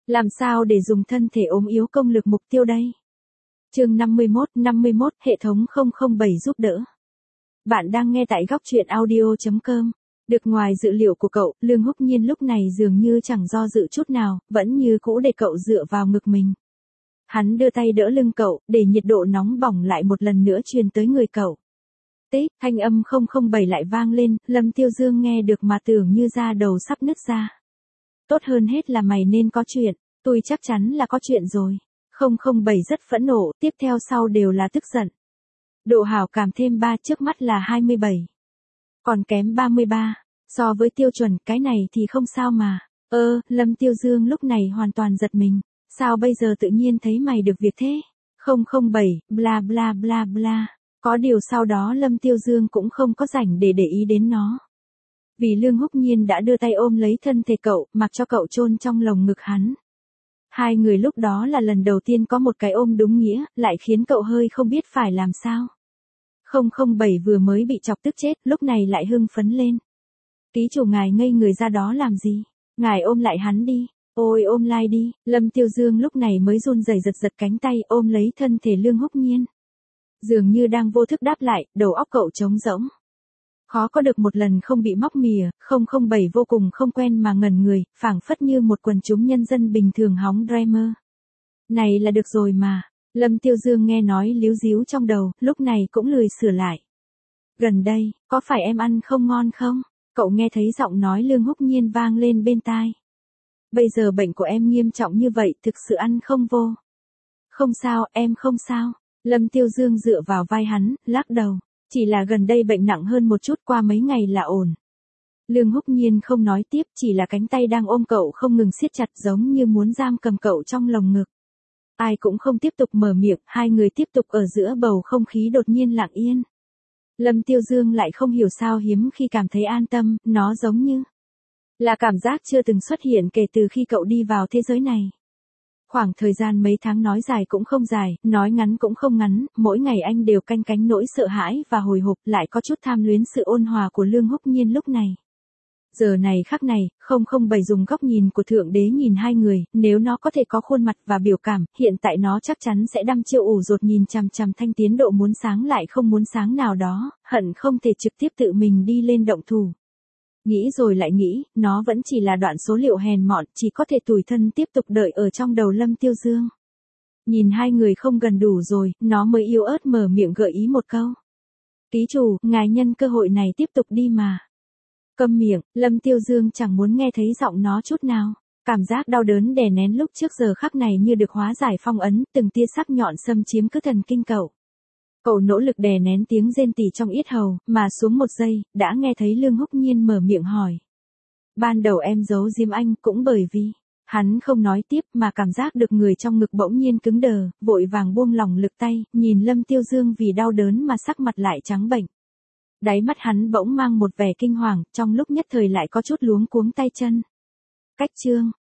Làm sao để dùng thân thể ốm yếu công lực mục tiêu đây? Chương 51, hệ thống 007 giúp đỡ. Bạn đang nghe tại góc truyện audio.com. Được ngoài dự liệu của cậu, Lương Húc Nhiên lúc này dường như chẳng do dự chút nào, vẫn như cũ để cậu dựa vào ngực mình. Hắn đưa tay đỡ lưng cậu, để nhiệt độ nóng bỏng lại một lần nữa truyền tới người cậu. Tích, thanh âm 007 lại vang lên, Lâm Tiêu Dương nghe được mà tưởng như da đầu sắp nứt ra. Tốt hơn hết là mày nên có chuyện, tôi chắc chắn là có chuyện rồi. 007 rất phẫn nộ, tiếp theo sau đều là tức giận. Độ hảo cảm thêm 3, trước mắt là 27. Còn kém 33, so với tiêu chuẩn cái này thì không sao mà. Lâm Tiêu Dương lúc này hoàn toàn giật mình. Sao bây giờ tự nhiên thấy mày được việc thế? 007, bla bla bla bla. Có điều sau đó Lâm Tiêu Dương cũng không có rảnh để ý đến nó. Vì Lương Húc Nhiên đã đưa tay ôm lấy thân thể cậu, mặc cho cậu chôn trong lồng ngực hắn. Hai người lúc đó là lần đầu tiên có một cái ôm đúng nghĩa, lại khiến cậu hơi không biết phải làm sao. 007 vừa mới bị chọc tức chết, lúc này lại hưng phấn lên. Ký chủ ngài ngây người ra đó làm gì? Ngài ôm lại hắn đi. Ôi ôm lại đi. Lâm Tiêu Dương lúc này mới run rẩy giật cánh tay ôm lấy thân thể Lương Húc Nhiên. Dường như đang vô thức đáp lại, đầu óc cậu trống rỗng. Khó có được một lần không bị móc mìa, 007 vô cùng không quen mà ngẩn người, phảng phất như một quần chúng nhân dân bình thường hóng dreamer. Này là được rồi mà. Lâm Tiêu Dương nghe nói líu díu trong đầu, lúc này cũng lười sửa lại. Gần đây, có phải em ăn không ngon không? Cậu nghe thấy giọng nói Lương Húc Nhiên vang lên bên tai. Bây giờ bệnh của em nghiêm trọng như vậy, thực sự ăn không vô. Không sao, em không sao. Lâm Tiêu Dương dựa vào vai hắn, lắc đầu. Chỉ là gần đây bệnh nặng hơn một chút, qua mấy ngày là ổn. Lương Húc Nhiên không nói tiếp, chỉ là cánh tay đang ôm cậu không ngừng siết chặt giống như muốn giam cầm cậu trong lồng ngực. Ai cũng không tiếp tục mở miệng, hai người tiếp tục ở giữa bầu không khí đột nhiên lặng yên. Lâm Tiêu Dương lại không hiểu sao hiếm khi cảm thấy an tâm, nó giống như là cảm giác chưa từng xuất hiện kể từ khi cậu đi vào thế giới này. Khoảng thời gian mấy tháng nói dài cũng không dài, nói ngắn cũng không ngắn, mỗi ngày anh đều canh cánh nỗi sợ hãi và hồi hộp, lại có chút tham luyến sự ôn hòa của Lương Húc Nhiên lúc này. Giờ này khắc này, 007 dùng góc nhìn của Thượng Đế nhìn hai người, nếu nó có thể có khuôn mặt và biểu cảm, hiện tại nó chắc chắn sẽ đăm chiêu ủ rột nhìn chằm chằm Thanh tiến độ muốn sáng lại không muốn sáng nào đó, hận không thể trực tiếp tự mình đi lên động thủ. Nghĩ rồi lại nghĩ, nó vẫn chỉ là đoạn số liệu hèn mọn, chỉ có thể tủi thân tiếp tục đợi ở trong đầu Lâm Tiêu Dương. Nhìn hai người không gần đủ rồi, nó mới yếu ớt mở miệng gợi ý một câu. Ký chủ, ngài nhân cơ hội này tiếp tục đi mà. Câm miệng, Lâm Tiêu Dương chẳng muốn nghe thấy giọng nó chút nào. Cảm giác đau đớn đè nén lúc trước giờ khắc này như được hóa giải phong ấn, từng tia sắc nhọn xâm chiếm cứ thần kinh cậu. Cậu nỗ lực đè nén tiếng rên tỉ trong yết hầu, mà xuống một giây, đã nghe thấy Lương Húc Nhiên mở miệng hỏi. Ban đầu em giấu giếm anh cũng bởi vì, hắn không nói tiếp mà cảm giác được người trong ngực bỗng nhiên cứng đờ, vội vàng buông lỏng lực tay, nhìn Lâm Tiêu Dương vì đau đớn mà sắc mặt lại trắng bệch. Đáy mắt hắn bỗng mang một vẻ kinh hoàng, trong lúc nhất thời lại có chút luống cuống tay chân. Cách chương